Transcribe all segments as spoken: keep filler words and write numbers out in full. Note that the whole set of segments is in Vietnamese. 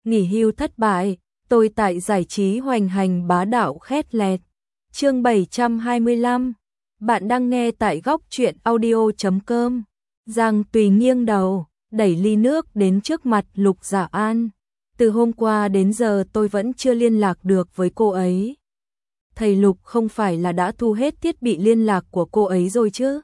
nghỉ hưu thất bại, tôi tại giải trí hoành hành bá đạo khét lẹt. Chương bảy trăm hai mươi lăm. Bạn đang nghe tại góc truyện audio chấm com. Giang Tùy nghiêng đầu, đẩy ly nước đến trước mặt Lục Dạ An. Từ hôm qua đến giờ tôi vẫn chưa liên lạc được với cô ấy. Thầy Lục không phải là đã thu hết thiết bị liên lạc của cô ấy rồi chứ?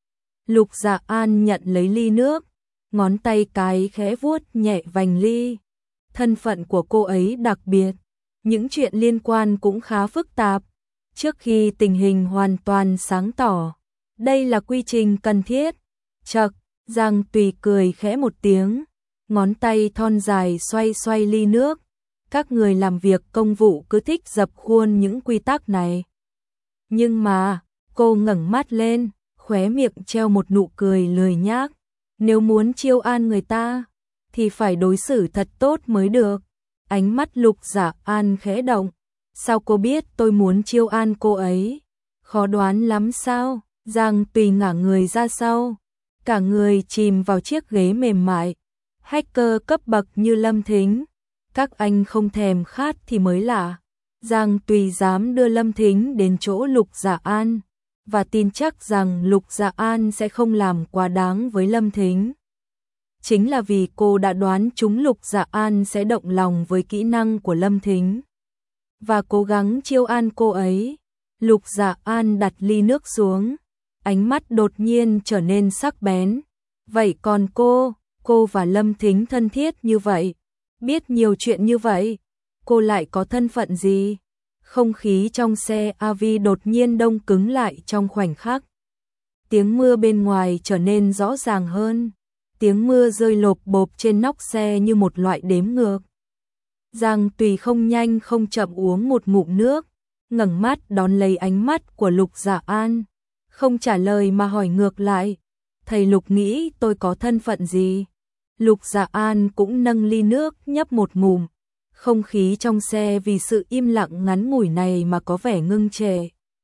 Lục Dạ An nhận lấy ly nước, ngón tay cái khẽ vuốt nhẹ vành ly. Thân phận của cô ấy đặc biệt, những chuyện liên quan cũng khá phức tạp. Trước khi tình hình hoàn toàn sáng tỏ, đây là quy trình cần thiết. Chậc, Giang Tùy cười khẽ một tiếng, ngón tay thon dài xoay xoay ly nước. Các người làm việc công vụ cứ thích dập khuôn những quy tắc này. Nhưng mà, cô ngẩng mắt lên, khóe miệng treo một nụ cười lười nhác. Nếu muốn chiêu an người ta, thì phải đối xử thật tốt mới được. Ánh mắt Lục Dạ An khẽ động. Sao cô biết tôi muốn chiêu an cô ấy? Khó đoán lắm sao? Giang Tùy ngả người ra sau, cả người chìm vào chiếc ghế mềm mại. Hacker cấp bậc như Lâm Thính, các anh không thèm khát thì mới lạ. Giang Tùy dám đưa Lâm Thính đến chỗ Lục Dạ An, và tin chắc rằng Lục Dạ An sẽ không làm quá đáng với Lâm Thính. Chính là vì cô đã đoán trúng Lục Dạ An sẽ động lòng với kỹ năng của Lâm Thính và cố gắng chiêu an cô ấy. Lục Dạ An đặt ly nước xuống, ánh mắt đột nhiên trở nên sắc bén. Vậy còn cô, cô và Lâm Thính thân thiết như vậy, biết nhiều chuyện như vậy, cô lại có thân phận gì? Không khí trong xe a vê đột nhiên đông cứng lại trong khoảnh khắc. Tiếng mưa bên ngoài trở nên rõ ràng hơn. Tiếng mưa rơi lộp bộp trên nóc xe như một loại đếm ngược. Giang Tùy không nhanh không chậm uống một ngụm nước, ngẩng mắt đón lấy ánh mắt của Lục Dạ An, không trả lời mà hỏi ngược lại. Thầy Lục nghĩ tôi có thân phận gì? Lục Dạ An cũng nâng ly nước nhấp một ngụm. Không khí trong xe vì sự im lặng ngắn ngủi này mà có vẻ ngưng trệ.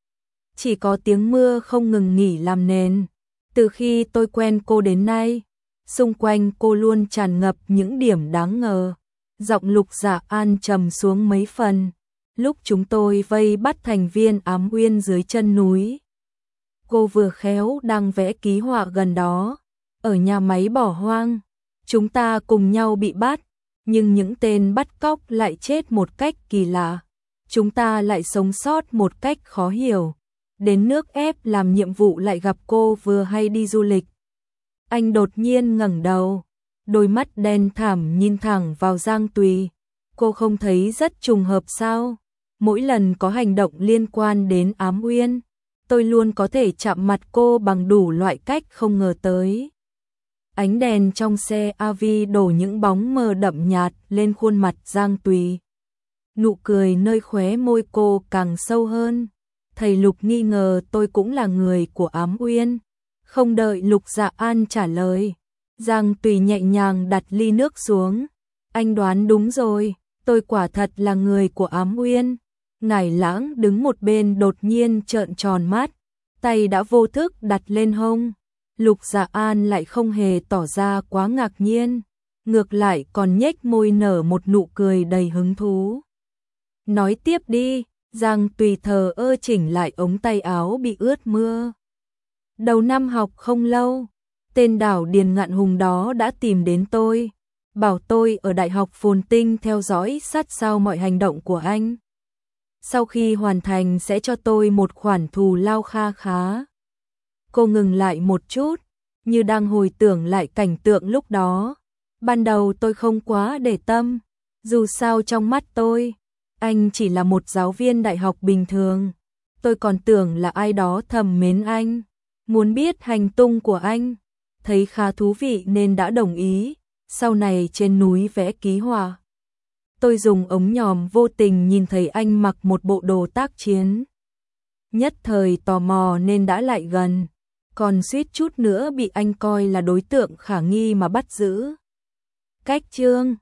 Chỉ có tiếng mưa không ngừng nghỉ làm nền. Từ khi tôi quen cô đến nay, xung quanh cô luôn tràn ngập những điểm đáng ngờ. Giọng Lục Dạ An trầm xuống mấy phần. Lúc chúng tôi vây bắt thành viên Ám Uyên dưới chân núi, cô vừa khéo đang vẽ ký họa gần đó. Ở nhà máy bỏ hoang, chúng ta cùng nhau bị bắt, nhưng những tên bắt cóc lại chết một cách kỳ lạ. Chúng ta lại sống sót một cách khó hiểu. Đến nước ép làm nhiệm vụ lại gặp cô vừa hay đi du lịch. Anh đột nhiên ngẩng đầu, đôi mắt đen thẳm nhìn thẳng vào Giang Tùy. Cô không thấy rất trùng hợp sao? Mỗi lần có hành động liên quan đến Ám Uyên, tôi luôn có thể chạm mặt cô bằng đủ loại cách không ngờ tới. Ánh đèn trong xe a vê đổ những bóng mờ đậm nhạt lên khuôn mặt Giang Tùy. Nụ cười nơi khóe môi cô càng sâu hơn. Thầy Lục nghi ngờ tôi cũng là người của Ám Uyên. Không đợi Lục Dạ An trả lời, Giang Tùy nhẹ nhàng đặt ly nước xuống. Anh đoán đúng rồi, tôi quả thật là người của Ám Uyên. Ngải Lãng đứng một bên đột nhiên trợn tròn mắt, tay đã vô thức đặt lên hông. Lục Dạ An lại không hề tỏ ra quá ngạc nhiên, ngược lại còn nhếch môi nở một nụ cười đầy hứng thú. Nói tiếp đi. Giang Tùy thờ ơ chỉnh lại ống tay áo bị ướt mưa. Đầu năm học không lâu, tên đảo Điền Ngạn Hùng đó đã tìm đến tôi, bảo tôi ở Đại học Phồn Tinh theo dõi sát sao mọi hành động của anh. Sau khi hoàn thành sẽ cho tôi một khoản thù lao kha khá. Cô ngừng lại một chút, như đang hồi tưởng lại cảnh tượng lúc đó. Ban đầu tôi không quá để tâm, dù sao trong mắt tôi, anh chỉ là một giáo viên đại học bình thường. Tôi còn tưởng là ai đó thầm mến anh, muốn biết hành tung của anh, thấy khá thú vị nên đã đồng ý. Sau này trên núi vẽ ký họa, tôi dùng ống nhòm vô tình nhìn thấy anh mặc một bộ đồ tác chiến. Nhất thời tò mò nên đã lại gần, còn suýt chút nữa bị anh coi là đối tượng khả nghi mà bắt giữ. Cách chương